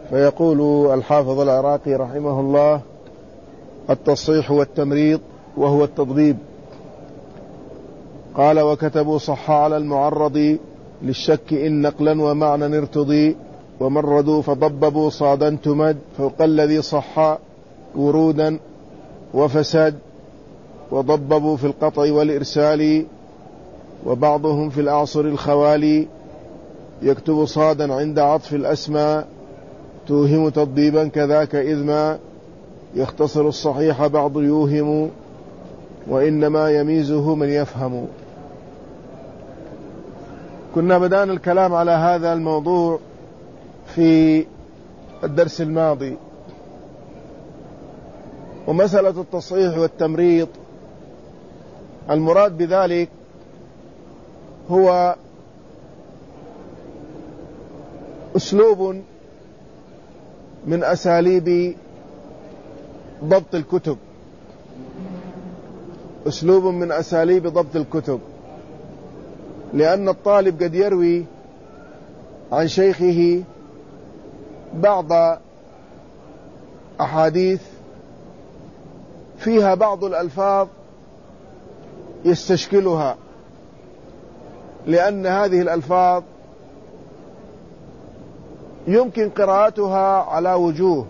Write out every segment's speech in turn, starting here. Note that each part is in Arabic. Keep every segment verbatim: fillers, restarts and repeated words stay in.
فيقول الحافظ العراقي رحمه الله: التصحيح والتمريض وهو التضبيب. قال: وكتبوا صح على المعرض للشك إن نقلا ومعنى ارتضي، ومردوا فضببوا صادا تمد فوق الذي صح ورودا وفساد، وضببوا في القطع والإرسال، وبعضهم في الأعصر الخوالي يكتب صادا عند عطف الأسماء، توهم تضبيبا كذاك إذ ما يختصر الصحيح بعض يوهم، وإنما يميزه من يفهم. كنا بدأنا الكلام على هذا الموضوع في الدرس الماضي، ومسألة التصحيح والتمريض المراد بذلك هو أسلوب من أساليب ضبط الكتب أسلوب من أساليب ضبط الكتب لأن الطالب قد يروي عن شيخه بعض أحاديث فيها بعض الألفاظ يستشكلها، لأن هذه الألفاظ يمكن قراءتها على وجوه،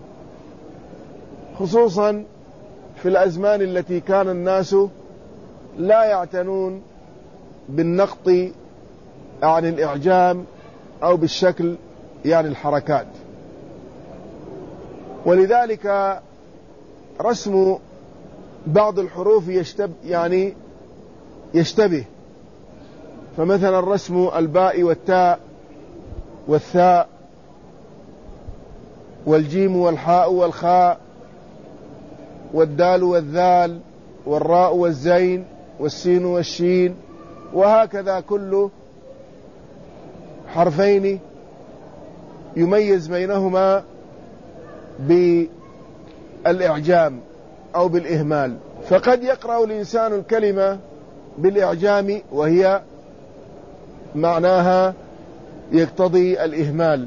خصوصا في الأزمان التي كان الناس لا يعتنون بالنقط يعني الإعجام أو بالشكل يعني الحركات، ولذلك رسم بعض الحروف يشتب يعني يشتبه. فمثلا رسم الباء والتاء والثاء والجيم والحاء والخاء والدال والذال والراء والزين والسين والشين، وهكذا كل حرفين يميز بينهما بالإعجام أو بالإهمال. فقد يقرأ الإنسان الكلمة بالإعجام وهي معناها يقتضي الإهمال،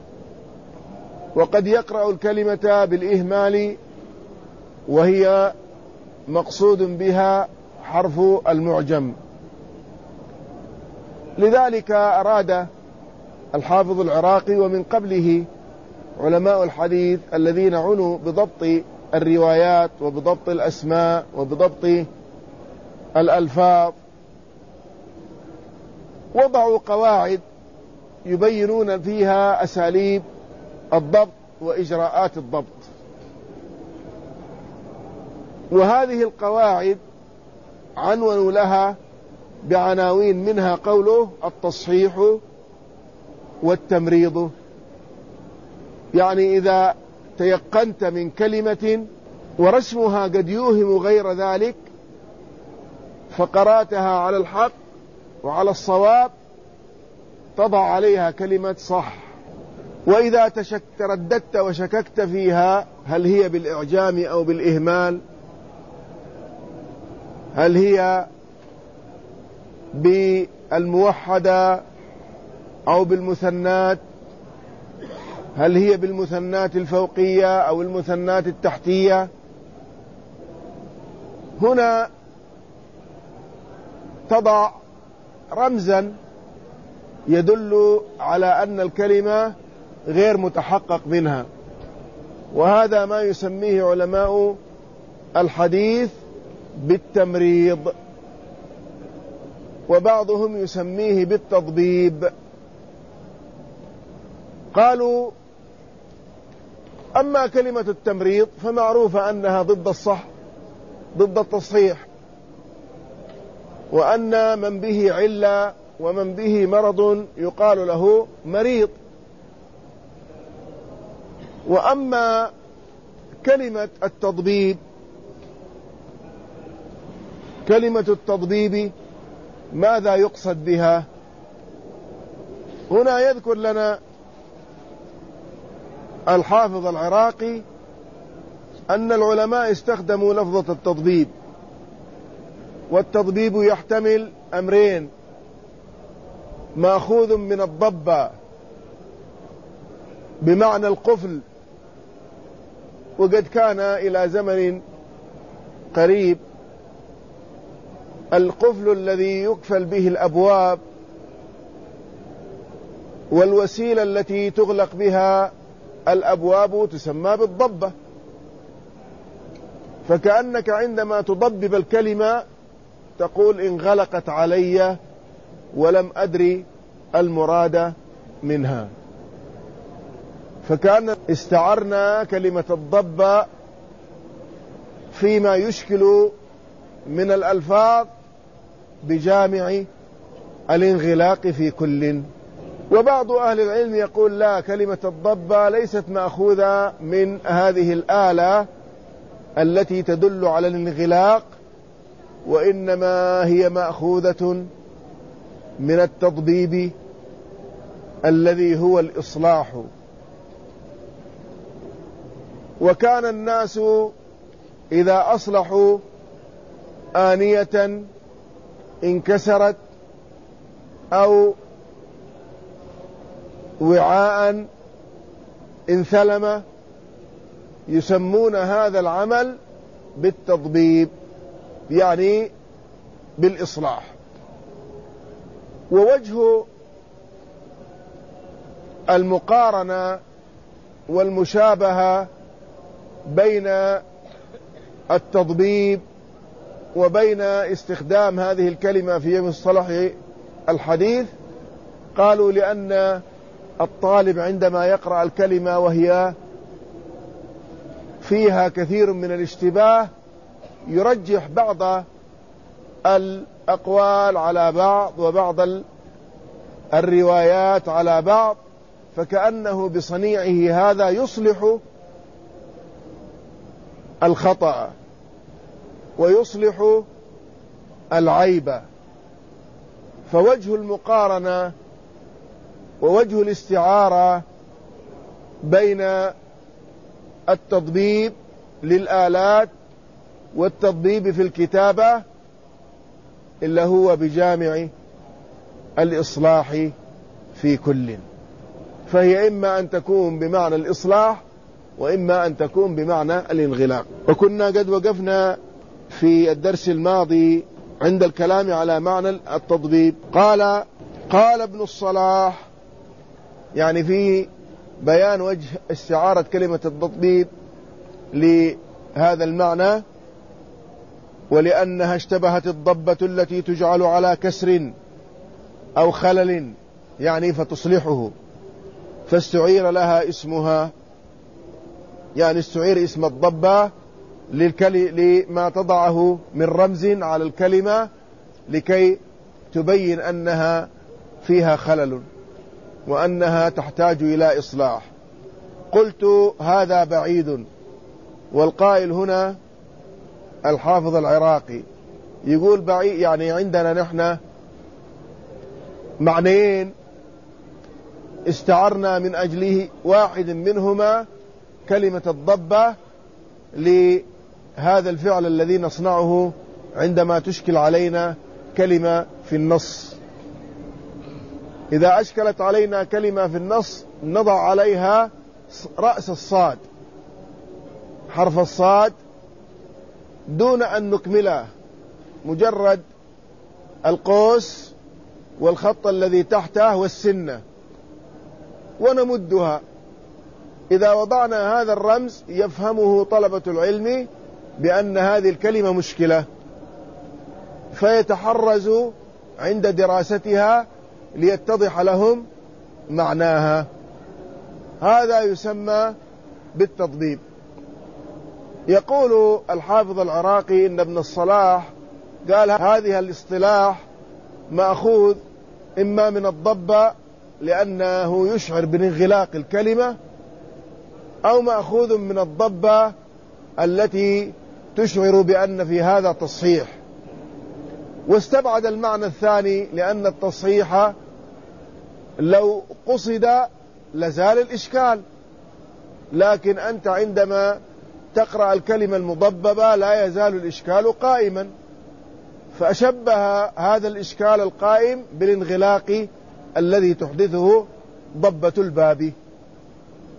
وقد يقرأ الكلمة بالإهمال وهي مقصود بها حرف المعجم. لذلك أراد الحافظ العراقي ومن قبله علماء الحديث الذين عنوا بضبط الروايات وبضبط الأسماء وبضبط الألفاظ وضعوا قواعد يبينون فيها أساليب الضبط وإجراءات الضبط، وهذه القواعد عنونوا لها بعناوين منها قوله التصحيح والتمريض. يعني إذا تيقنت من كلمة ورسمها قد يوهم غير ذلك فقراتها على الحق وعلى الصواب تضع عليها كلمة صح. وإذا ترددت وشككت فيها هل هي بالإعجام أو بالإهمال، هل هي بالموحدة أو بالمثنات، هل هي بالمثنات الفوقية أو المثنات التحتية، هنا تضع رمزا يدل على أن الكلمة غير متحقق منها، وهذا ما يسميه علماء الحديث بالتمريض، وبعضهم يسميه بالتضبيب. قالوا: أما كلمة التمريض فمعروفة أنها ضد الصح ضد التصحيح، وأن من به علة ومن به مرض يقال له مريض. وأما كلمة التضبيب كلمة التضبيب ماذا يقصد بها؟ هنا يذكر لنا الحافظ العراقي أن العلماء استخدموا لفظة التضبيب، والتضبيب يحتمل أمرين: مأخوذ من الضبة بمعنى القفل، وقد كان إلى زمن قريب القفل الذي يقفل به الأبواب والوسيلة التي تغلق بها الأبواب تسمى بالضبة، فكأنك عندما تضبب الكلمة تقول إن غلقت علي ولم أدري المراد منها. فكأن استعرنا كلمة الضبة فيما يشكل من الألفاظ بجامع الانغلاق في كل. وبعض أهل العلم يقول لا، كلمة الضبة ليست مأخوذة من هذه الآلة التي تدل على الانغلاق، وإنما هي مأخوذة من التضبيب الذي هو الإصلاح. وكان الناس إذا أصلحوا آنية انكسرت أو وعاء انثلم يسمون هذا العمل بالتضبيب، يعني بالإصلاح. ووجه المقارنة والمشابهة بين التضبيب وبين استخدام هذه الكلمة في مصطلح الحديث، قالوا لأن الطالب عندما يقرأ الكلمة وهي فيها كثير من الاشتباه يرجح بعض الأقوال على بعض وبعض الروايات على بعض، فكأنه بصنيعه هذا يصلح الخطأ ويصلح العيب. فوجه المقارنة ووجه الاستعارة بين التضبيب للآلات والتضبيب في الكتابة إلا هو بجامع الإصلاح في كل، فهي إما أن تكون بمعنى الإصلاح وإما أن تكون بمعنى الانغلاق. وكنا قد وقفنا في الدرس الماضي عند الكلام على معنى التضبيب. قال قال ابن الصلاح، يعني في بيان وجه استعارة كلمة التضبيب لهذا المعنى: ولأنها اشتبهت الضبة التي تجعل على كسر أو خلل، يعني فتصلحه، فاستعير لها اسمها، يعني استعير اسم الضبة لما تضعه من رمز على الكلمة لكي تبين أنها فيها خلل وأنها تحتاج إلى إصلاح. قلت هذا بعيد، والقائل هنا الحافظ العراقي يقول بعيد، يعني عندنا نحن معنيين استعرنا من أجله واحد منهما كلمة الضبة لهذا الفعل الذي نصنعه عندما تشكل علينا كلمة في النص. إذا أشكلت علينا كلمة في النص نضع عليها رأس الصاد، حرف الصاد، دون أن نكمله، مجرد القوس والخط الذي تحته والسنة، ونمدها. إذا وضعنا هذا الرمز يفهمه طلبة العلم بأن هذه الكلمة مشكلة، فيتحرز عند دراستها ليتضح لهم معناها. هذا يسمى بالتضبيب. يقول الحافظ العراقي إن ابن الصلاح قال هذه الاصطلاح مأخوذ إما من الضبة لأنه يشعر بانغلاق الكلمة، أو مأخوذ من الضبة التي تشعر بأن في هذا تصحيح، واستبعد المعنى الثاني لأن التصحيح لو قصد لزال الإشكال، لكن أنت عندما تقرأ الكلمة المضببة لا يزال الإشكال قائما، فأشبه هذا الإشكال القائم بالانغلاق الذي تحدثه ضبة الباب.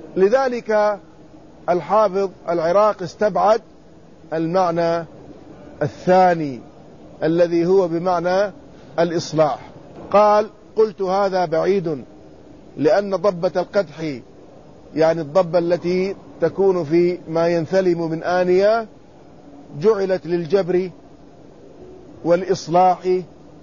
لذلك الحافظ العراقي استبعد المعنى الثاني الذي هو بمعنى الإصلاح. قال: قلت هذا بعيد، لأن ضبة القدح يعني الضبة التي تكون في ما ينثلم من آنية جعلت للجبر والإصلاح،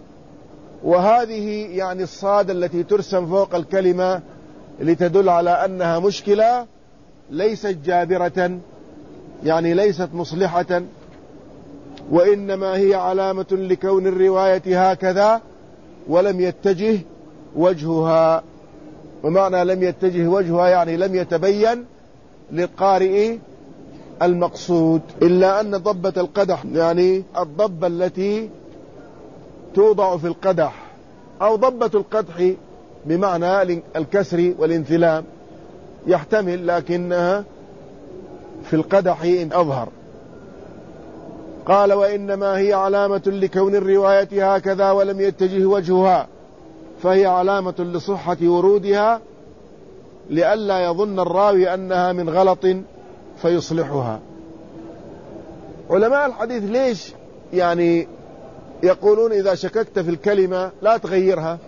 وهذه يعني الصاد التي ترسم فوق الكلمة لتدل على أنها مشكلة ليست جابرة، يعني ليست مصلحة، وإنما هي علامة لكون الرواية هكذا ولم يتجه وجهها. ومعنى لم يتجه وجهها يعني لم يتبين للقارئ المقصود، إلا أن ضبة القدح يعني الضبة التي توضع في القدح، أو ضبة القدح بمعنى الكسر والانثلام يحتمل، لكنها في القدح إن أظهر. قال: وإنما هي علامة لكون الرواية هكذا ولم يتجه وجهها، فهي علامة لصحة ورودها لئلا يظن الراوي أنها من غلط فيصلحها. علماء الحديث ليش يعني يقولون إذا شككت في الكلمة لا تغيرها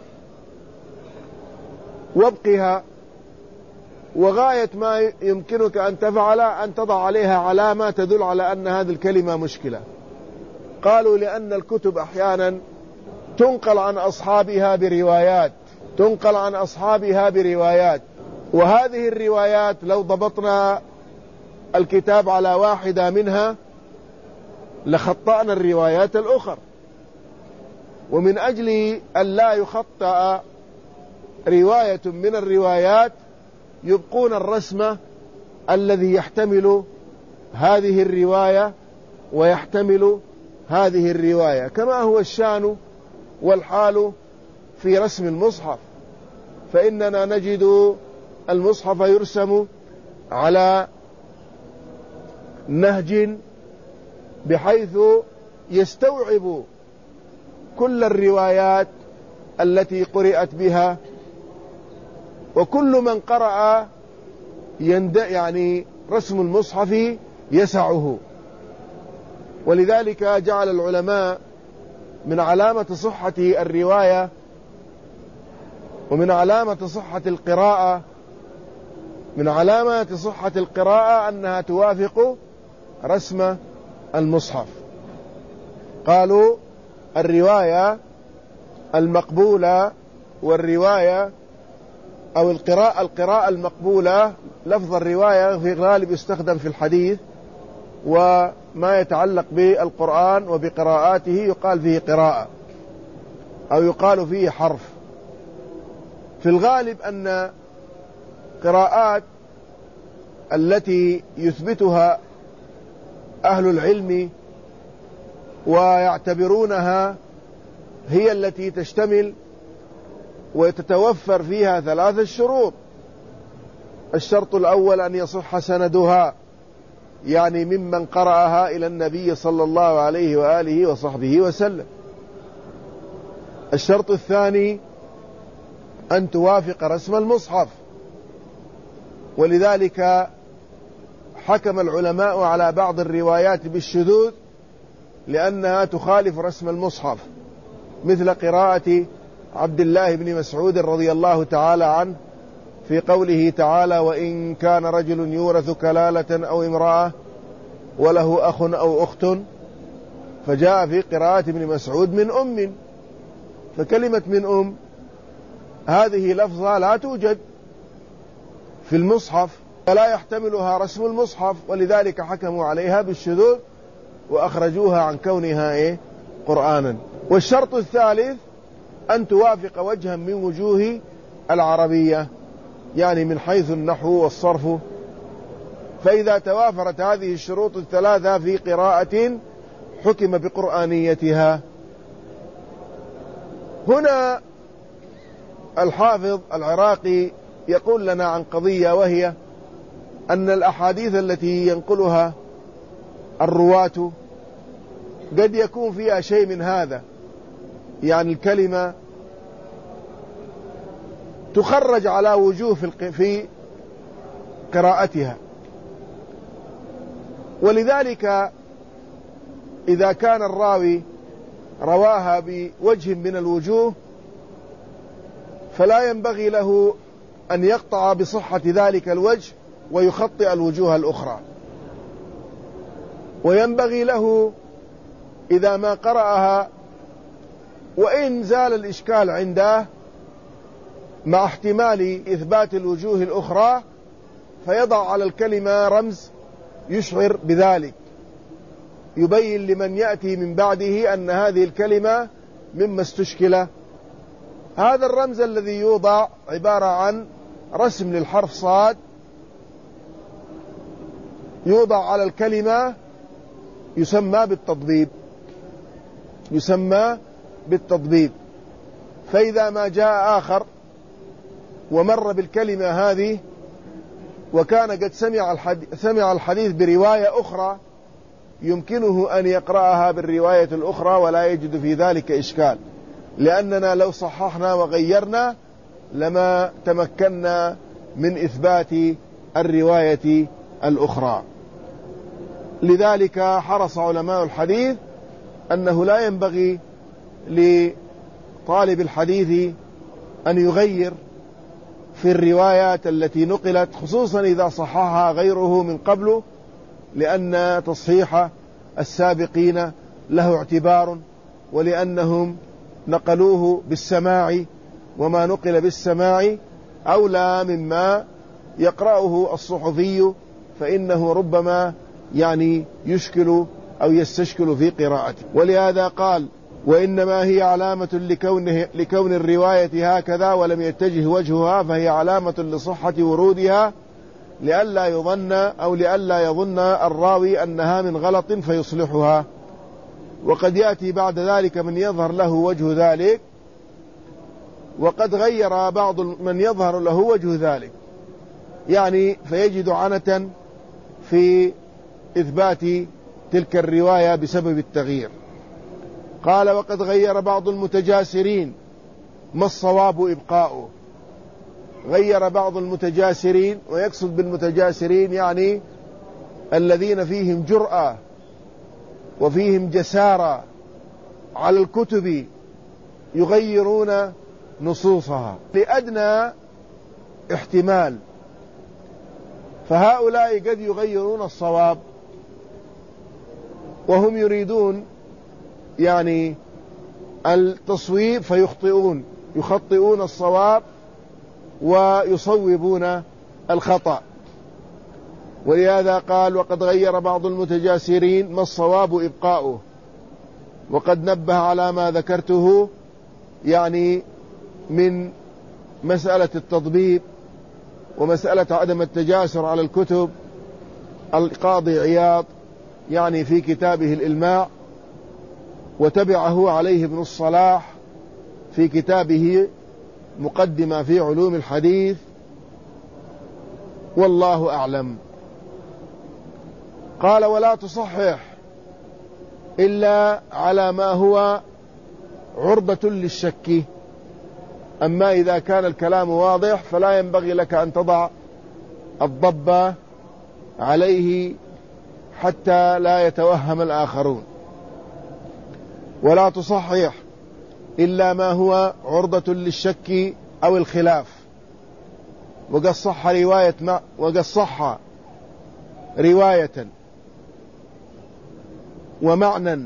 وابقها، وغاية ما يمكنك أن تفعل أن تضع عليها علامة تدل على أن هذه الكلمة مشكلة. قالوا: لأن الكتب أحيانا تنقل عن أصحابها بروايات تنقل عن أصحابها بروايات وهذه الروايات لو ضبطنا الكتاب على واحدة منها لخطأنا الروايات الأخرى. ومن أجل أن لا يخطأ رواية من الروايات يبقون الرسم الذي يحتمل هذه الرواية ويحتمل هذه الرواية، كما هو الشأن والحال في رسم المصحف. فإننا نجد المصحف يرسم على نهج بحيث يستوعب كل الروايات التي قرأت بها، وكل من قرأ يند يعني رسم المصحف يسعه. ولذلك جعل العلماء من علامة صحة الرواية ومن علامة صحة القراءة من علامة صحة القراءة أنها توافق رسم المصحف. قالوا: الرواية المقبولة والرواية أو القراءة القراءة المقبولة، لفظ الرواية في الغالب يستخدم في الحديث، وما يتعلق بالقرآن وبقراءاته يقال فيه قراءة أو يقال فيه حرف. في الغالب أن قراءات التي يثبتها أهل العلم ويعتبرونها هي التي تشتمل وتتوفر فيها ثلاثة شروط. الشرط الأول أن يصح سندها، يعني ممن قرأها إلى النبي صلى الله عليه وآله وصحبه وسلم. الشرط الثاني أن توافق رسم المصحف، ولذلك حكم العلماء على بعض الروايات بالشذوذ لأنها تخالف رسم المصحف، مثل قراءة عبد الله بن مسعود رضي الله تعالى عنه في قوله تعالى: وإن كان رجل يورث كلالة أو امرأة وله أخ أو أخت، فجاء في قراءة ابن مسعود من أم، فكلمة من أم هذه لفظة لا توجد في المصحف ولا يحتملها رسم المصحف، ولذلك حكموا عليها بالشذوذ وأخرجوها عن كونها إيه؟ قرآنا. والشرط الثالث أن توافق وجها من وجوه العربية، يعني من حيث النحو والصرف. فإذا توافرت هذه الشروط الثلاثة في قراءة حكم بقرآنيتها. هنا الحافظ العراقي يقول لنا عن قضية، وهي أن الأحاديث التي ينقلها الرواة قد يكون فيها شيء من هذا، يعني الكلمة تخرج على وجوه في قراءتها. ولذلك إذا كان الراوي رواها بوجه من الوجوه فلا ينبغي له أن يقطع بصحة ذلك الوجه ويخطئ الوجوه الأخرى، وينبغي له إذا ما قرأها وإن زال الإشكال عنده مع احتمال إثبات الوجوه الأخرى فيضع على الكلمة رمز يشعر بذلك، يبين لمن يأتي من بعده أن هذه الكلمة مما استشكل. هذا الرمز الذي يوضع عبارة عن رسم للحرف صاد يوضع على الكلمة، يسمى بالتضبيب، يسمى بالتضبيب. فإذا ما جاء آخر ومر بالكلمة هذه وكان قد سمع الحديث, سمع الحديث برواية أخرى يمكنه أن يقرأها بالرواية الأخرى ولا يجد في ذلك إشكال، لأننا لو صححنا وغيرنا لما تمكنا من إثبات الرواية الأخرى. لذلك حرص علماء الحديث أنه لا ينبغي لطالب الحديث أن يغير في الروايات التي نقلت، خصوصا إذا صححها غيره من قبله، لأن تصحيح السابقين له اعتبار، ولأنهم نقلوه بالسماع، وما نقل بالسماع أولى مما يقرأه الصحفي، فإنه ربما يعني يشكل أو يستشكل في قراءته. ولهذا قال: وإنما هي علامة لكونه لكون الرواية هكذا ولم يتجه وجهها، فهي علامة لصحة ورودها، لئلا يظن أو لئلا يظن الراوي أنها من غلط فيصلحها. وقد يأتي بعد ذلك من يظهر له وجه ذلك، وقد غير بعض من يظهر له وجه ذلك، يعني فيجد عنة في إثبات تلك الرواية بسبب التغيير. قال: وقد غير بعض المتجاسرين ما الصواب إبقاؤه. غير بعض المتجاسرين، ويقصد بالمتجاسرين يعني الذين فيهم جرأة وفيهم جسارة على الكتب، يغيرون نصوصها لأدنى احتمال، فهؤلاء قد يغيرون الصواب وهم يريدون يعني التصويب فيخطئون، يخطئون الصواب ويصوبون الخطأ. ولهذا قال: وقد غير بعض المتجاسرين ما الصواب إبقاؤه. وقد نبه على ما ذكرته يعني من مسألة التضبيب ومسألة عدم التجاسر على الكتب القاضي عياض يعني في كتابه الإلماع، وتبعه عليه ابن الصلاح في كتابه مقدمة في علوم الحديث، والله أعلم. قال: ولا تصحح إلا على ما هو عرضة للشك. أما إذا كان الكلام واضح فلا ينبغي لك أن تضع الضبة عليه حتى لا يتوهم الآخرون. ولا تصحح إلا ما هو عرضة للشك أو الخلاف. وقد صح رواية ما وقد صح رواية ومعنى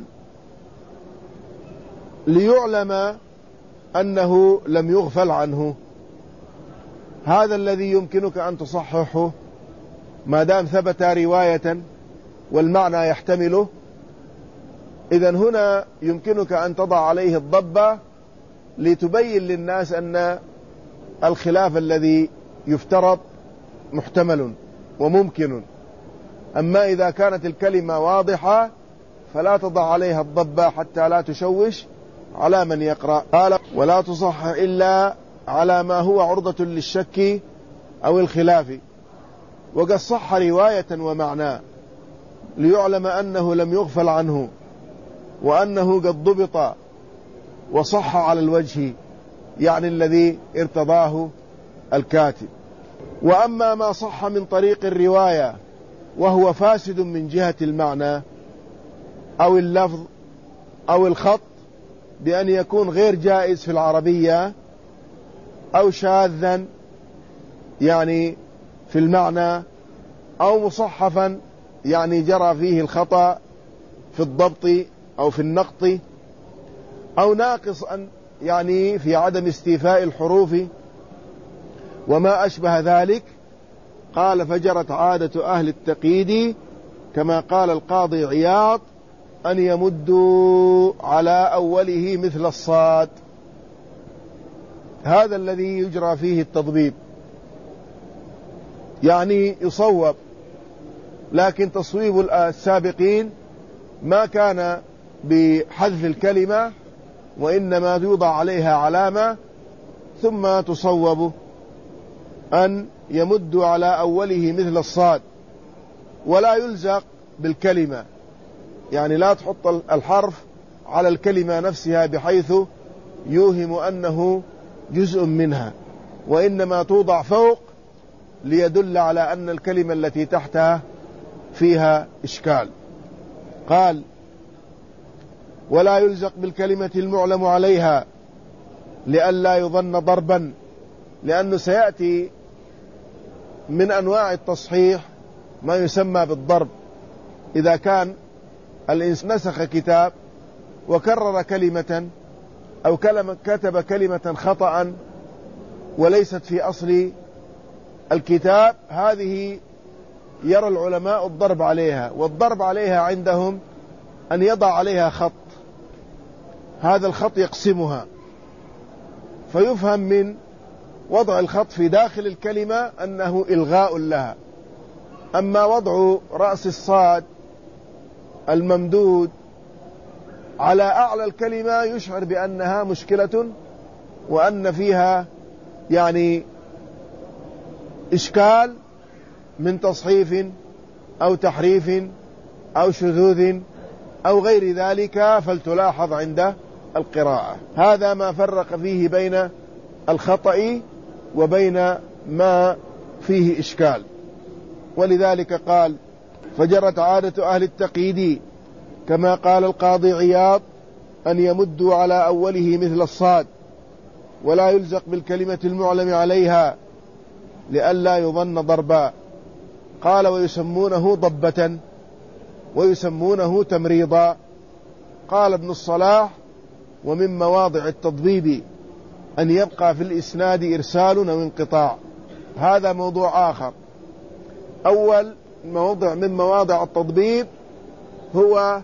ليعلم أنه لم يغفل عنه. هذا الذي يمكنك أن تصححه ما دام ثبت رواية والمعنى يحتمله. إذن هنا يمكنك أن تضع عليه الضبة لتبين للناس أن الخلاف الذي يفترض محتمل وممكن. أما إذا كانت الكلمة واضحة فلا تضع عليها الضبة حتى لا تشوش على من يقرأ. قال: ولا تصح إلا على ما هو عرضة للشك أو الخلاف. وقد صح رواية ومعنى ليعلم أنه لم يغفل عنه، وأنه قد ضبط وصح على الوجه يعني الذي ارتضاه الكاتب. وأما ما صح من طريق الرواية وهو فاسد من جهة المعنى أو اللفظ أو الخط بأن يكون غير جائز في العربية أو شاذا يعني في المعنى أو مصحفا يعني جرى فيه الخطأ في الضبط أو في النقط أو ناقصا يعني في عدم استيفاء الحروف وما أشبه ذلك. قال فجرت عادة أهل التقييد كما قال القاضي عياض أن يمدوا على أوله مثل الصاد. هذا الذي يجرى فيه التضبيب يعني يصوب، لكن تصويب السابقين ما كان بحذف الكلمة وإنما يوضع عليها علامة ثم تصوب أن يمد على أوله مثل الصاد، ولا يلزق بالكلمة، يعني لا تحط الحرف على الكلمة نفسها بحيث يوهم أنه جزء منها، وإنما توضع فوق ليدل على أن الكلمة التي تحتها فيها إشكال. قال ولا يلزق بالكلمة المعلم عليها لئلا يظن ضربا، لأنه سيأتي من أنواع التصحيح ما يسمى بالضرب. إذا كان الإنسان نسخ كتاب وكرر كلمة أو كلمة كتب كلمة خطأ وليست في أصل الكتاب، هذه يرى العلماء الضرب عليها، والضرب عليها عندهم أن يضع عليها خط، هذا الخط يقسمها، فيفهم من وضع الخط في داخل الكلمة أنه إلغاء لها. أما وضع رأس الصاد الممدود على أعلى الكلمة يشعر بأنها مشكلة وأن فيها يعني إشكال من تصحيف أو تحريف أو شذوذ أو غير ذلك، فلتلاحظ عند القراءة. هذا ما فرق فيه بين الخطأ وبين ما فيه إشكال. ولذلك قال فجرت عادة أهل التقييد كما قال القاضي عياض أن يمدوا على أوله مثل الصاد ولا يلزق بالكلمة المعلم عليها لئلا يظن ضربا. قال ويسمونه ضبة ويسمونه تمريضا. قال ابن الصلاح ومن مواضع التضبيب أن يبقى في الإسناد إرسال أو انقطاع. هذا موضوع آخر. أول موضع من مواضع التضبيب هو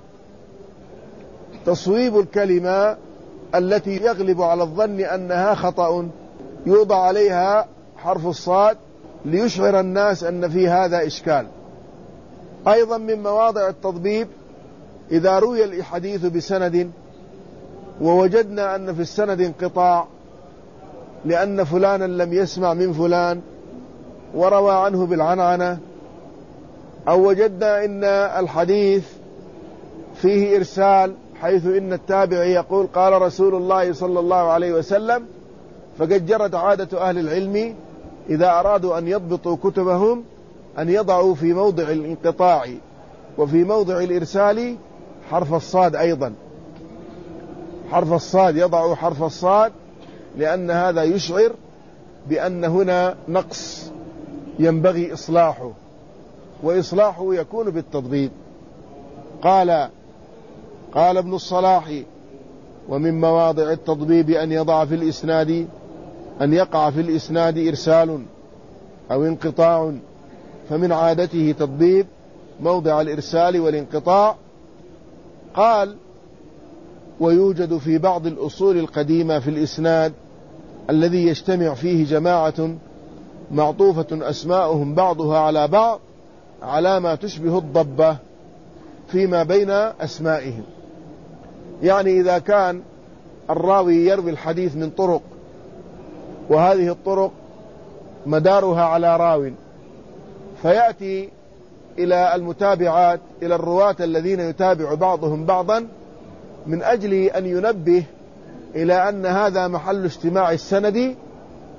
تصويب الكلمة التي يغلب على الظن أنها خطأ، يوضع عليها حرف الصاد ليشعر الناس أن في هذا إشكال. أيضا من مواضع التضبيب إذا روي الحديث بسند ووجدنا أن في السند انقطاع لأن فلانا لم يسمع من فلان وروى عنه بالعنعنة، أو وجدنا أن الحديث فيه إرسال حيث إن التابع يقول قال رسول الله صلى الله عليه وسلم، فقد جرت عادة أهل العلم إذا أرادوا أن يضبطوا كتبهم أن يضعوا في موضع الانقطاع وفي موضع الإرسال حرف الصاد. أيضا حرف الصاد، يضعوا حرف الصاد لأن هذا يشعر بأن هنا نقص ينبغي إصلاحه، وإصلاحه يكون بالتضبيب. قال قال ابن الصلاح ومن مواضع التضبيب أن يضع في الإسناد أن يقع في الإسناد إرسال أو انقطاع، فمن عادته تضبيب موضع الإرسال والانقطاع. قال ويوجد في بعض الأصول القديمة في الإسناد الذي يجتمع فيه جماعة معطوفة أسماؤهم بعضها على بعض على ما تشبه الضبة فيما بين أسمائهم. يعني إذا كان الراوي يروي الحديث من طرق وهذه الطرق مدارها على راو، فيأتي إلى المتابعات إلى الرواة الذين يتابع بعضهم بعضا من أجل أن ينبه إلى أن هذا محل اجتماع السند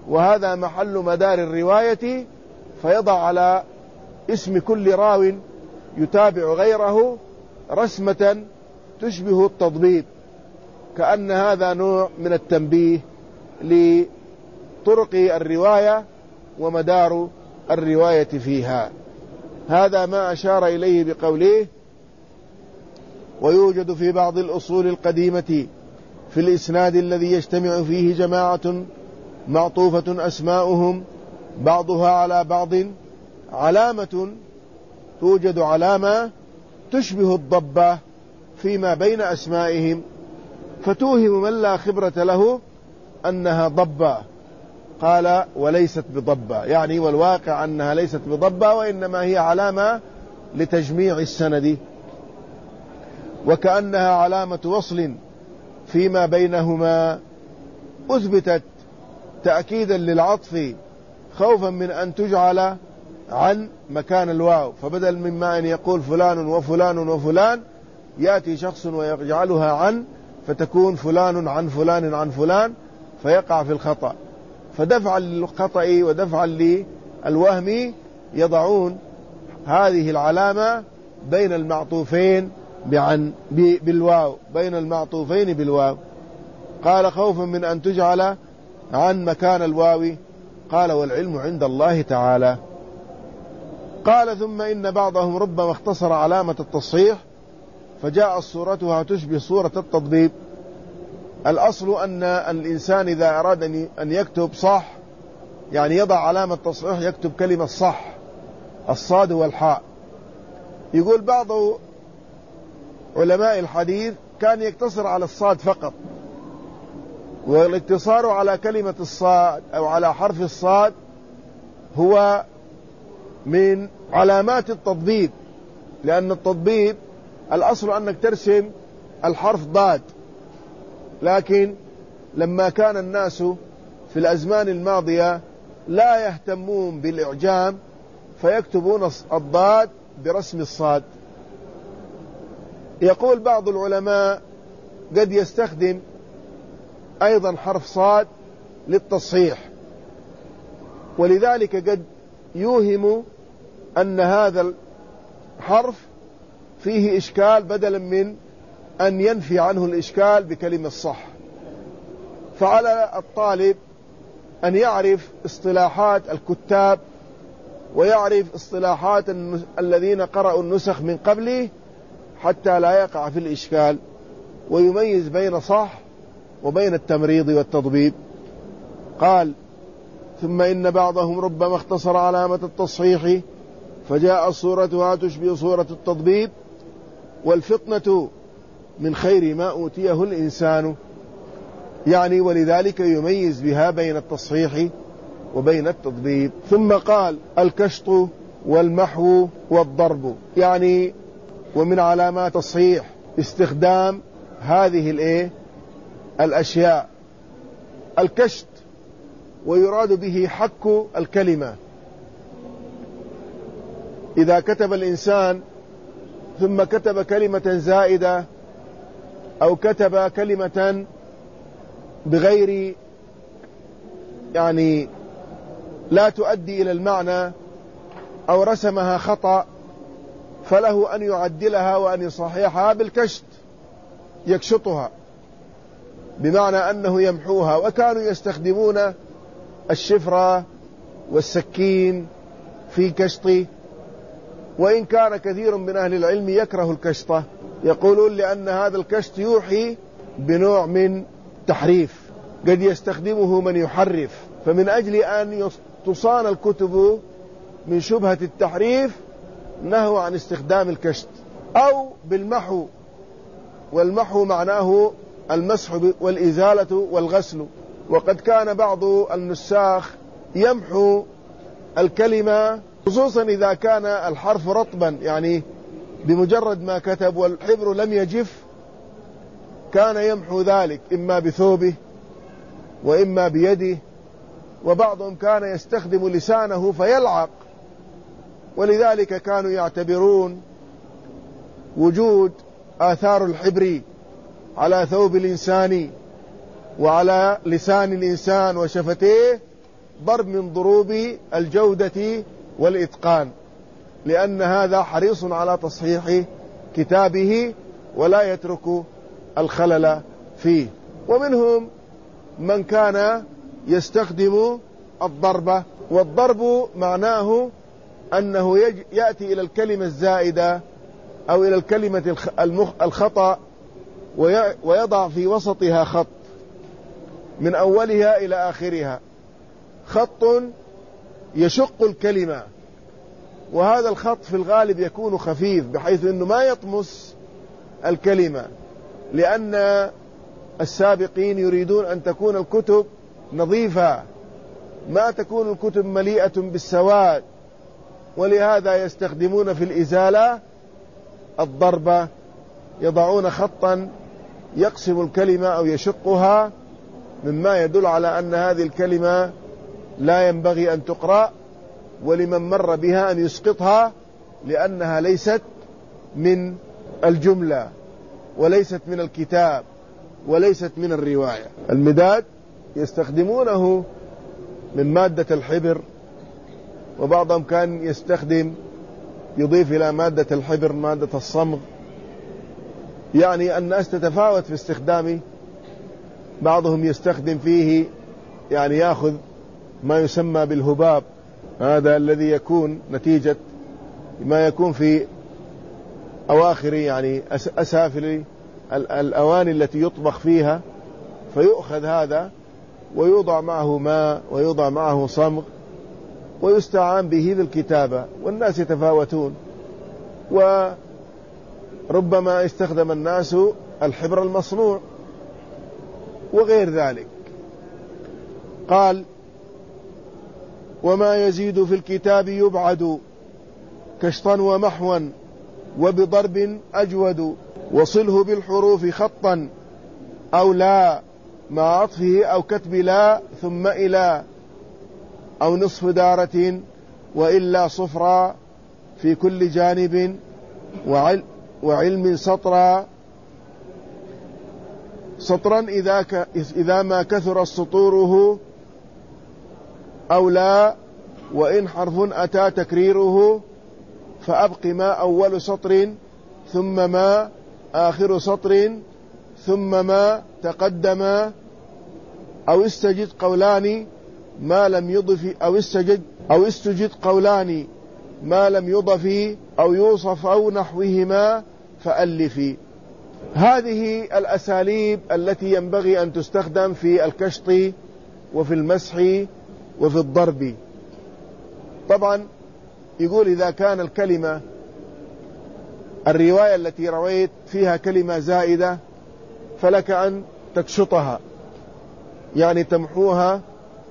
وهذا محل مدار الرواية، فيضع على اسم كل راو يتابع غيره رسمة تشبه التضبيب، كأن هذا نوع من التنبيه لطرق الرواية ومدار الرواية فيها. هذا ما أشار إليه بقوله: ويوجد في بعض الأصول القديمة في الإسناد الذي يجتمع فيه جماعة معطوفة أسماؤهم بعضها على بعض علامة، توجد علامة تشبه الضبة فيما بين أسمائهم، فتوهم من لا خبرة له أنها ضبة. قال: وليست بضبة، يعني والواقع أنها ليست بضبة، وإنما هي علامة لتجميع السند، وكأنها علامة وصل فيما بينهما، أثبتت تأكيدا للعطف خوفا من أن تجعل عن مكان الواو، فبدل مما أن يقول فلان وفلان وفلان يأتي شخص ويجعلها عن، فتكون فلان عن فلان عن فلان، فيقع في الخطأ. فدفعا للخطأ ودفعا للوهم يضعون هذه العلامة بين المعطوفين بعن بالواو، بين المعطوفين بالواو. قال: خوفا من أن تجعل عن مكان الواو. قال: والعلم عند الله تعالى. قال: ثم إن بعضهم ربما اختصر علامة التصحيح فجاء صورتها تشبه صورة التضبيب. الأصل أن الإنسان إذا أراد أن يكتب صح، يعني يضع علامة تصحيح، يكتب كلمة صح، الصاد والحاء. يقول بعض علماء الحديث كان يقتصر على الصاد فقط، والاقتصار على كلمة الصاد أو على حرف الصاد هو من علامات التضبيب، لأن التضبيب الأصل أنك ترسم الحرف ضاد، لكن لما كان الناس في الأزمان الماضية لا يهتمون بالإعجام فيكتبون الضاد برسم الصاد. يقول بعض العلماء: قد يستخدم أيضا حرف صاد للتصحيح، ولذلك قد يوهم أن هذا الحرف فيه إشكال بدلا من أن ينفي عنه الإشكال بكلمة صح. فعلى الطالب أن يعرف اصطلاحات الكتاب ويعرف اصطلاحات الذين قرأوا النسخ من قبله حتى لا يقع في الإشكال، ويميز بين صح وبين التمريض والتضبيب. قال: ثم إن بعضهم ربما اختصر علامة التصحيح فجاء صورتها تشبه صورة التضبيب، والفطنة من خير ما أوتيه الإنسان، يعني ولذلك يميز بها بين التصحيح وبين التضبيب. ثم قال: الكشط والمحو والضرب، يعني ومن علامات التصحيح استخدام هذه الايه الأشياء. الكشط ويراد به حك الكلمة، إذا كتب الإنسان ثم كتب كلمة زائدة أو كتب كلمة بغير يعني لا تؤدي إلى المعنى أو رسمها خطأ، فله أن يعدلها وأن يصححها بالكشط، يكشطها بمعنى أنه يمحوها. وكانوا يستخدمون الشفرة والسكين في كشط، وإن كان كثير من أهل العلم يكره الكشطة، يقولون لأن هذا الكشط يوحي بنوع من تحريف، قد يستخدمه من يحرف، فمن أجل أن تصان الكتب من شبهة التحريف نهوا عن استخدام الكشط. أو بالمحو، والمحو معناه المسح والإزالة والغسل، وقد كان بعض النساخ يمحو الكلمة خصوصا إذا كان الحرف رطبا، يعني بمجرد ما كتب والحبر لم يجف كان يمحو ذلك إما بثوبه وإما بيده، وبعضهم كان يستخدم لسانه فيلعق، ولذلك كانوا يعتبرون وجود آثار الحبر على ثوب الإنسان وعلى لسان الإنسان وشفتيه ضرب من ضروب الجودة والإتقان، لأن هذا حريص على تصحيح كتابه ولا يترك الخلل فيه. ومنهم من كان يستخدم الضرب، والضرب معناه أنه يأتي إلى الكلمة الزائدة أو إلى الكلمة الخطأ ويضع في وسطها خط من أولها إلى آخرها، خط يشق الكلمة، وهذا الخط في الغالب يكون خفيف بحيث أنه ما يطمس الكلمة، لأن السابقين يريدون أن تكون الكتب نظيفة، ما تكون الكتب مليئة بالسواد، ولهذا يستخدمون في الإزالة الضربة، يضعون خطا يقسم الكلمة أو يشقها، مما يدل على أن هذه الكلمة لا ينبغي أن تقرأ، ولمن مر بها أن يسقطها، لأنها ليست من الجملة وليست من الكتاب وليست من الرواية. المداد يستخدمونه من مادة الحبر، وبعضهم كان يستخدم يضيف إلى مادة الحبر مادة الصمغ، يعني الناس تتفاوت في استخدامه. بعضهم يستخدم فيه يعني يأخذ ما يسمى بالهباب، هذا الذي يكون نتيجة ما يكون في أواخر يعني أسافل الأواني التي يطبخ فيها، فيؤخذ هذا ويوضع معه ماء ويوضع معه صمغ ويستعان به بالكتابة، والناس يتفاوتون، وربما استخدم الناس الحبر المصنوع وغير ذلك. قال: وما يزيد في الكتاب يبعد كشطا ومحوا وبضرب أجود، وصله بالحروف خطا أو لا مع عطفه أو كتب لا ثم إلى، أو نصف دارة وإلا صفرا في كل جانب وعلم سطرا سطرا إذا, ك إذا ما كثر سطوره أو لا، وإن حرف أتى تكريره فأبق ما أول سطر ثم ما آخر سطر ثم ما تقدم، أو استجد قولان ما لم يضف أو استجد أو استجد قولان ما لم يضف أو يوصف أو نحوهما فألفي. هذه الأساليب التي ينبغي أن تستخدم في الكشط وفي المسح وفي الضرب. طبعا يقول إذا كان الكلمة الرواية التي رويت فيها كلمة زائدة فلك أن تكشطها، يعني تمحوها،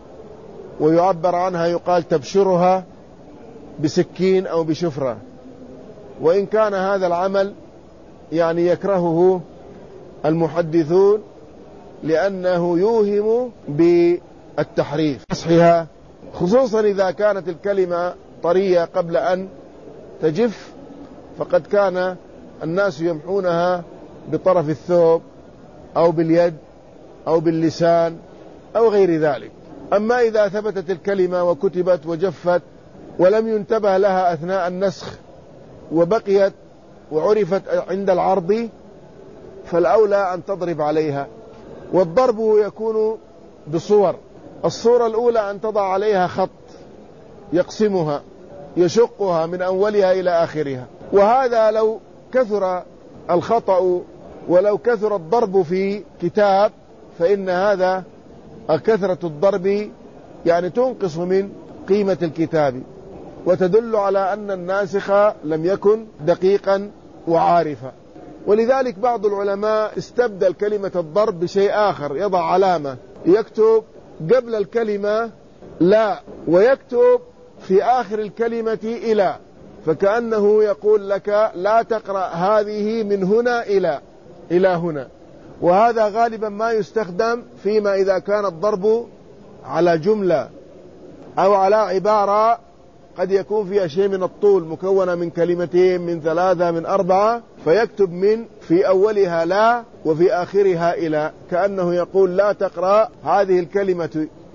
ويعبر عنها يقال تبشرها بسكين أو بشفرة، وإن كان هذا العمل يعني يكرهه المحدثون لأنه يوهم بالتحريف مسحها، خصوصا إذا كانت الكلمة طرية قبل أن تجف، فقد كان الناس يمحونها بطرف الثوب أو باليد أو باللسان أو غير ذلك. أما إذا ثبتت الكلمة وكتبت وجفت ولم ينتبه لها أثناء النسخ وبقيت وعرفت عند العرض، فالأولى أن تضرب عليها. والضرب يكون بصور: الصورة الأولى أن تضع عليها خط يقسمها يشقها من أولها إلى آخرها، وهذا لو كثر الخطأ ولو كثر الضرب في كتاب فإن هذا كثرة الضرب يعني تنقص من قيمة الكتاب، وتدل على أن الناسخ لم يكن دقيقا وعارفا. ولذلك بعض العلماء استبدل كلمة الضرب بشيء آخر، يضع علامة يكتب قبل الكلمة لا ويكتب في آخر الكلمة إلى، فكأنه يقول لك لا تقرأ هذه من هنا إلى إلى هنا. وهذا غالبا ما يستخدم فيما إذا كان الضرب على جملة أو على عبارة قد يكون فيها شيء من الطول، مكونة من كلمتين من ثلاثة من أربعة، فيكتب من في أولها لا وفي آخرها إلى، كأنه يقول لا تقرأ هذه الكلمة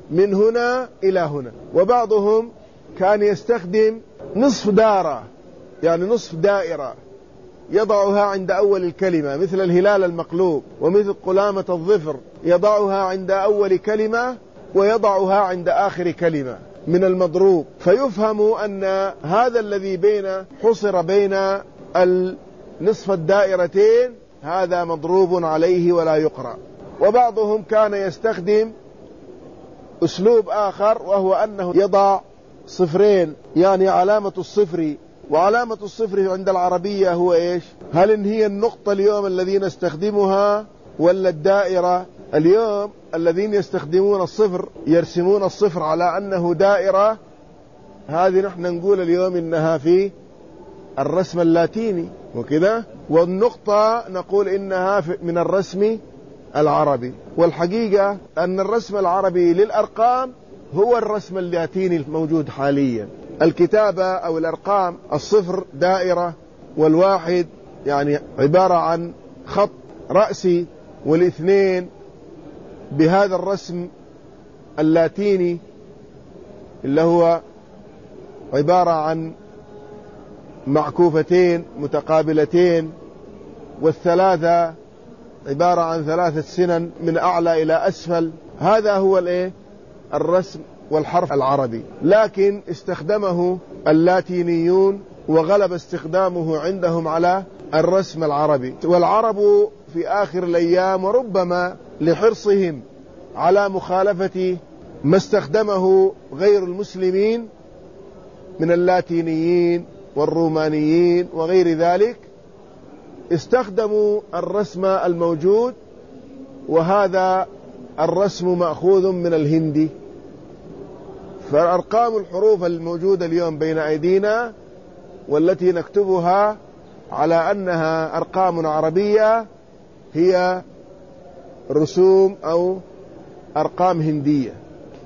من هنا إلى هنا. وبعضهم كان يستخدم نصف دارة، يعني نصف دائرة يضعها عند أول الكلمة، مثل الهلال المقلوب ومثل قلامة الظفر، يضعها عند أول كلمة ويضعها عند آخر كلمة من المضروب، فيفهم أن هذا الذي بين حصر بين نصف الدائرتين هذا مضروب عليه ولا يقرأ. وبعضهم كان يستخدم أسلوب آخر، وهو أنه يضع صفرين، يعني علامة الصفر، وعلامة الصفر عند العربية هو إيش؟ هل إن هي النقطة اليوم الذين نستخدمها ولا الدائرة؟ اليوم الذين يستخدمون الصفر يرسمون الصفر على أنه دائرة، هذه نحن نقول اليوم إنها في الرسم اللاتيني وكذا، والنقطة نقول إنها من الرسم العربي. والحقيقة أن الرسم العربي للأرقام هو الرسم اللاتيني الموجود حاليا. الكتابة أو الأرقام، الصفر دائرة، والواحد يعني عبارة عن خط رأسي، والاثنين بهذا الرسم اللاتيني اللي هو عبارة عن معكوفتين متقابلتين، والثلاثة عبارة عن ثلاثة سنن من أعلى إلى أسفل. هذا هو الإيه؟ الرسم والحرف العربي، لكن استخدمه اللاتينيون وغلب استخدامه عندهم على الرسم العربي. والعرب في آخر الأيام، وربما لحرصهم على مخالفة ما استخدمه غير المسلمين من اللاتينيين والرومانيين وغير ذلك، استخدموا الرسم الموجود، وهذا الرسم مأخوذ من الهندي. فأرقام الحروف الموجودة اليوم بين أيدينا والتي نكتبها على أنها أرقام عربية هي رسوم أو أرقام هندية،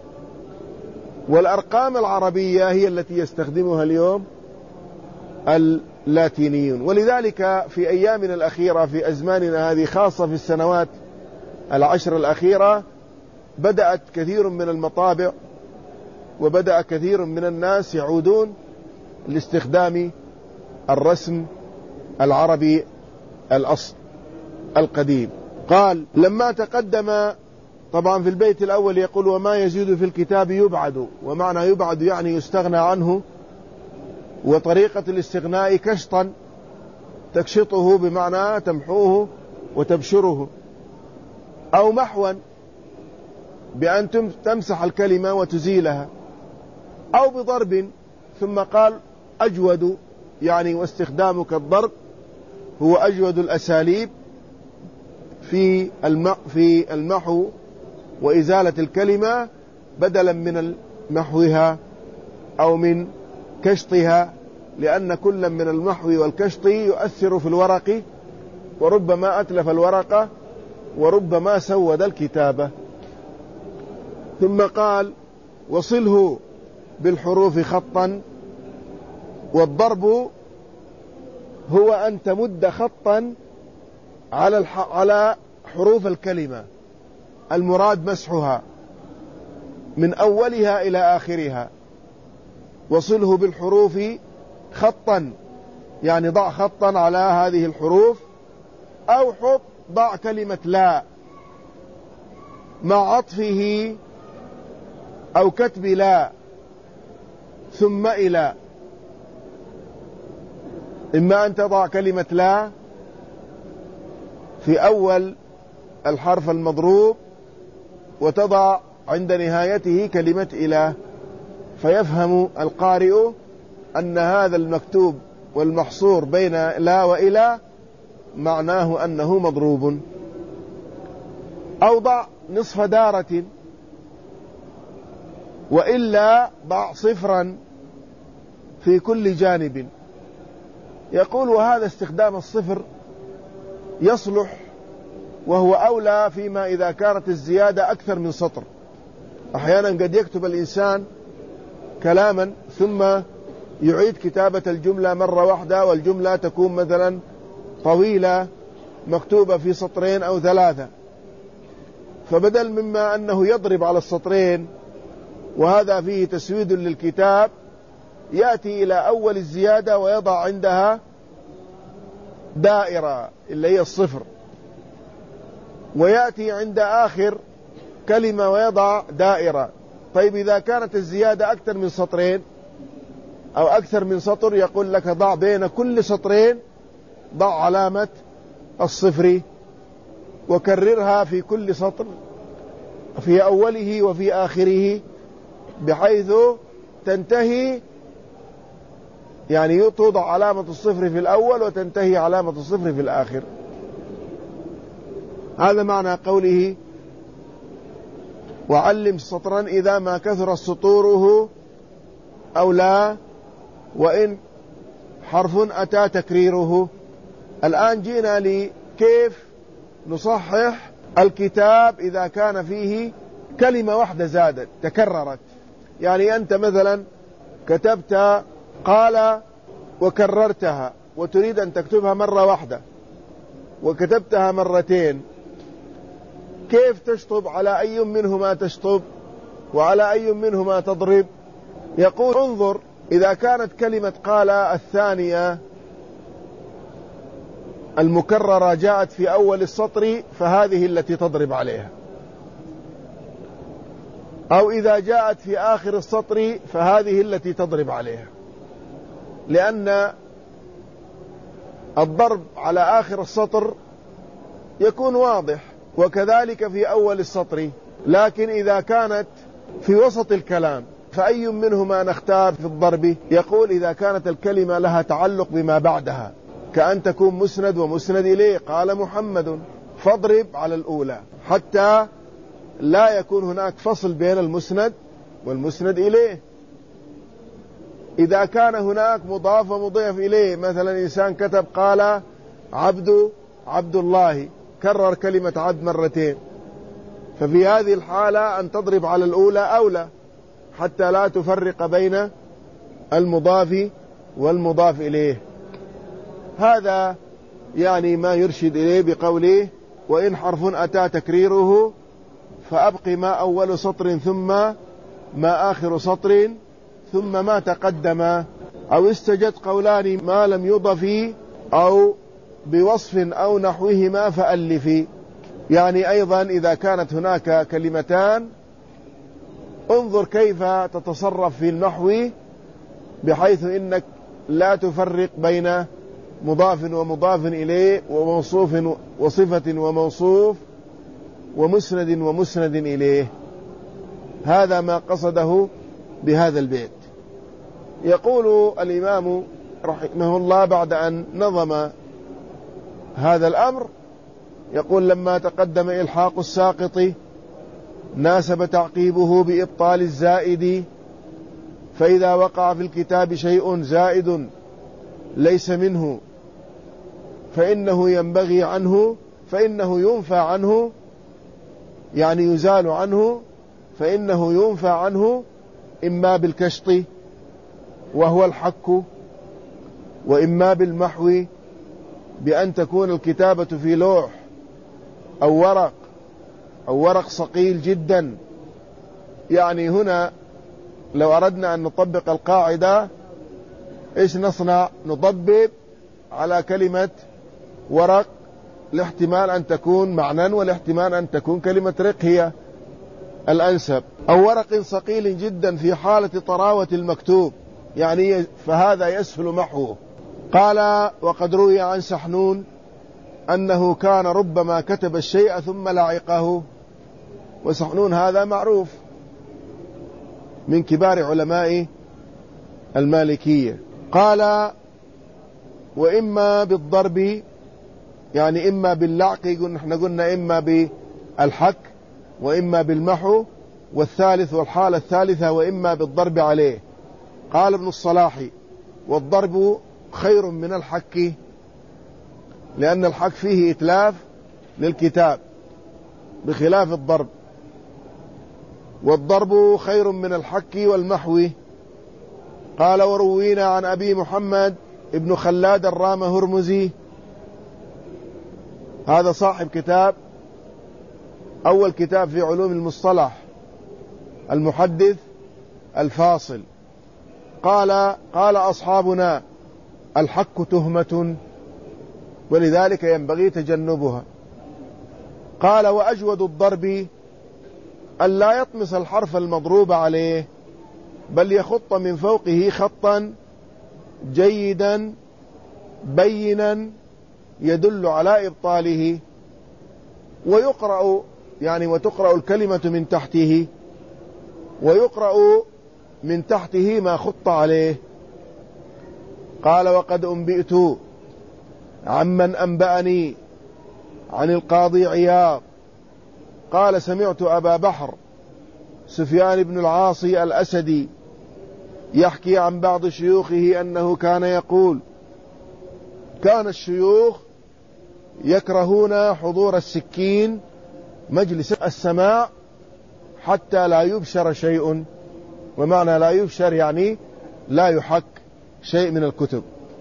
والأرقام العربية هي التي يستخدمها اليوم اللاتينيون. ولذلك في أيامنا الأخيرة، في أزماننا هذه، خاصة في السنوات العشر الأخيرة، بدأت كثير من المطابع وبدأ كثير من الناس يعودون لاستخدام الرسم العربي الأصل القديم. قال: لما تقدم، طبعا في البيت الأول يقول: وما يزيد في الكتاب يبعد، ومعنى يبعد يعني يستغنى عنه، وطريقة الاستغناء كشطا، تكشطه بمعنى تمحوه وتبشره، أو محوا بأن تمسح الكلمة وتزيلها، أو بضرب. ثم قال: أجود، يعني واستخدامك الضرب هو أجود الأساليب في في المحو وإزالة الكلمة، بدلا من محوها أو من كشطها، لأن كل من المحو والكشط يؤثر في الورق، وربما أتلف الورقة وربما سود الكتابة. ثم قال: وصله بالحروف خطا. والضرب هو أن تمد خطا على على حروف الكلمة المراد مسحها من أولها إلى آخرها. وصله بالحروف خطا، يعني ضع خطا على هذه الحروف، أو حط ضع كلمة لا مع عطفه أو كتب لا ثم إلى. إما أن تضع كلمة لا في أول الحرف المضروب، وتضع عند نهايته كلمة إلى، فيفهم القارئ أن هذا المكتوب والمحصور بين لا وإلى معناه أنه مضروب. أو ضع نصف دارة، وإلا ضع صفرا في كل جانب. يقول: وهذا استخدام الصفر يصلح، وهو أولى فيما إذا كانت الزيادة أكثر من سطر. أحيانا قد يكتب الإنسان كلاما ثم يعيد كتابة الجملة مرة واحدة، والجملة تكون مثلا طويلة مكتوبة في سطرين أو ثلاثة، فبدل مما أنه يضرب على السطرين وهذا فيه تسويد للكتاب، يأتي إلى أول الزيادة ويضع عندها دائرة اللي هي الصفر، ويأتي عند آخر كلمة ويضع دائرة. طيب إذا كانت الزيادة أكثر من سطرين أو أكثر من سطر، يقول لك ضع بين كل سطرين ضع علامة الصفر، وكررها في كل سطر في أوله وفي آخره، بحيث تنتهي، يعني توضع علامة الصفر في الأول وتنتهي علامة الصفر في الآخر. هذا معنى قوله وعلم سطرا إذا ما كثر سطوره أو لا، وإن حرف أتى تكريره. الآن جينا لكيف نصحح الكتاب إذا كان فيه كلمة واحدة زادت تكررت. يعني أنت مثلا كتبت قال وكررتها وتريد أن تكتبها مرة واحدة وكتبتها مرتين، كيف تشطب؟ على أي منهما تشطب وعلى أي منهما تضرب؟ يقول انظر، إذا كانت كلمة قال الثانية المكررة جاءت في أول السطر فهذه التي تضرب عليها، أو إذا جاءت في آخر السطر فهذه التي تضرب عليها، لأن الضرب على آخر السطر يكون واضح، وكذلك في أول السطر. لكن إذا كانت في وسط الكلام فأي منهما نختار في الضرب؟ يقول إذا كانت الكلمة لها تعلق بما بعدها، كأن تكون مسند ومسند إليه، قال محمد، فاضرب على الأولى حتى لا يكون هناك فصل بين المسند والمسند إليه. إذا كان هناك مضاف ومضيف إليه، مثلا إنسان كتب قال عبد عبد الله، كرر كلمة عبد مرتين، ففي هذه الحالة أن تضرب على الأولى أولى حتى لا تفرق بين المضاف والمضاف إليه. هذا يعني ما يرشد إليه بقوله وإن حرف أتى تكريره فأبق ما أول سطر ثم ما آخر سطر ثم ما تقدم، أو استجد قولان ما لم يضف أو بوصف أو نحوهما فألف. يعني أيضا إذا كانت هناك كلمتان انظر كيف تتصرف في النحو بحيث إنك لا تفرق بين مضاف ومضاف إليه وموصوف وصفة وموصوف ومسند ومسند إليه. هذا ما قصده بهذا البيت. يقول الإمام رحمه الله بعد أن نظم هذا الأمر، يقول لما تقدم إلحاق الساقط ناسب تعقيبه بإبطال الزائد، فإذا وقع في الكتاب شيء زائد ليس منه فإنه ينبغي عنه فإنه ينفى عنه، يعني يزال عنه، فإنه ينفى عنه إما بالكشط وهو الحك، وإما بالمحو بأن تكون الكتابة في لوح أو ورق أو ورق صقيل جدا. يعني هنا لو أردنا أن نطبق القاعدة إيش نصنع؟ نطبق على كلمة ورق الاحتمال أن تكون معنى والاحتمال أن تكون كلمة رق هي الأنسب، أو ورق صقيل جدا في حالة طراوة المكتوب، يعني فهذا يسهل محوه. قال وقد روي عن سحنون أنه كان ربما كتب الشيء ثم لعقه، وسحنون هذا معروف من كبار علماء المالكية. قال وإما بالضرب، يعني إما باللعق، نحن قلنا إما بالحك وإما بالمحو، والثالث والحالة الثالثة وإما بالضرب عليه. قال ابن الصلاح والضرب خير من الحك، لأن الحك فيه إتلاف للكتاب بخلاف الضرب، والضرب خير من الحك والمحو. قال وروينا عن أبي محمد ابن خلاد الرام هرمزي، هذا صاحب كتاب أول كتاب في علوم المصطلح، المحدث الفاصل. قال قال أصحابنا: الحك تهمة ولذلك ينبغي تجنبها. قال: وأجود الضرب أن لا يطمس الحرف المضروب عليه، بل يخط من فوقه خطا جيدا بينا يدل على إبطاله، ويقرأ يعني وتقرأ الكلمة من تحته، ويقرأ من تحته ما خط عليه. قال: وقد أنبئت عمن أنبأني عن القاضي عياض قال: سمعت أبا بحر سفيان بن العاصي الأسدي يحكي عن بعض شيوخه أنه كان يقول: كان الشيوخ يكرهون حضور السكين مجلس السماع حتى لا يبشر شيء، ومعنى لا يبشر يعني لا يحك شيء من الكتب،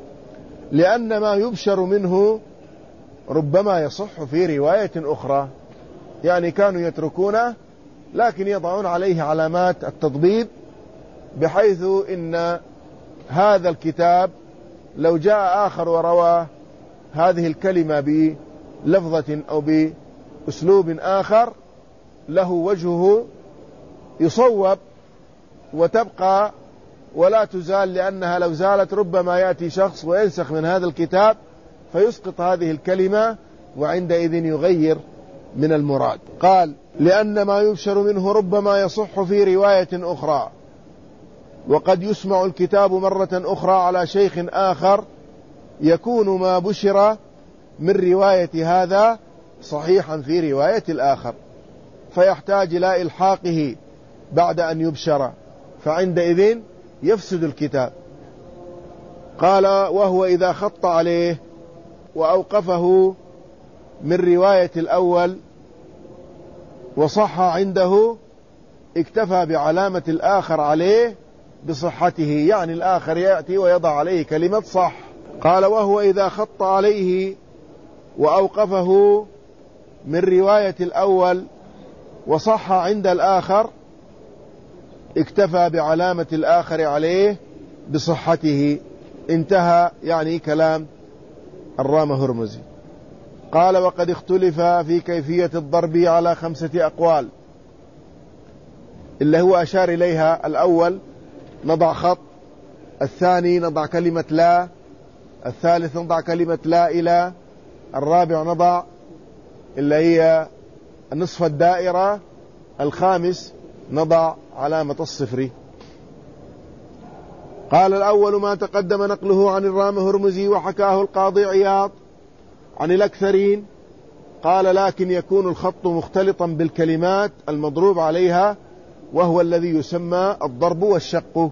لأن ما يبشر منه ربما يصح في رواية أخرى. يعني كانوا يتركونه لكن يضعون عليه علامات التضبيب، بحيث إن هذا الكتاب لو جاء آخر وروى هذه الكلمة بلفظة أو بأسلوب آخر له وجهه يصوب وتبقى ولا تزال، لأنها لو زالت ربما يأتي شخص وينسخ من هذا الكتاب فيسقط هذه الكلمة، وعندئذ يغير من المراد. قال: لأن ما يبشر منه ربما يصح في رواية أخرى، وقد يسمع الكتاب مرة أخرى على شيخ آخر يكون ما بشر من رواية هذا صحيحا في رواية الآخر، فيحتاج إلى إلحاقه بعد أن يبشر، فعندئذ يفسد الكتاب. قال: وهو إذا خط عليه وأوقفه من رواية الأول وصح عنده اكتفى بعلامة الآخر عليه بصحته، يعني الآخر يأتي ويضع عليه كلمة صح. قال: وهو إذا خط عليه وأوقفه من رواية الأول وصح عند الآخر اكتفى بعلامة الآخر عليه بصحته. انتهى يعني كلام الرام هرمزي. قال: وقد اختلف في كيفية الضرب على خمسة أقوال، اللي هو أشار إليها: الأول نضع خط، الثاني نضع كلمة لا، الثالث نضع كلمة لا إلى، الرابع نضع اللي هي نصف الدائرة، الخامس نضع علامة الصفر. قال: الأول ما تقدم نقله عن الرام هرمزي وحكاه القاضي عياض عن الأكثرين. قال: لكن يكون الخط مختلطا بالكلمات المضروب عليها، وهو الذي يسمى الضرب والشق،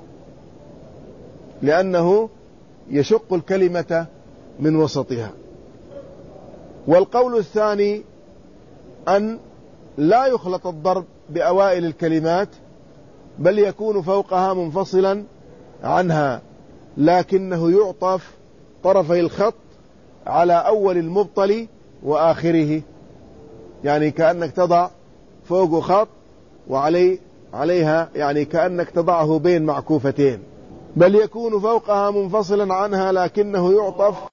لأنه يشق الكلمة من وسطها. والقول الثاني أن لا يخلط الضرب بأوائل الكلمات، بل يكون فوقها منفصلا عنها، لكنه يعطف طرفي الخط على أول المبطل وآخره، يعني كأنك تضع فوق خط وعلي عليها، يعني كأنك تضعه بين معكوفتين، بل يكون فوقها منفصلا عنها لكنه يعطف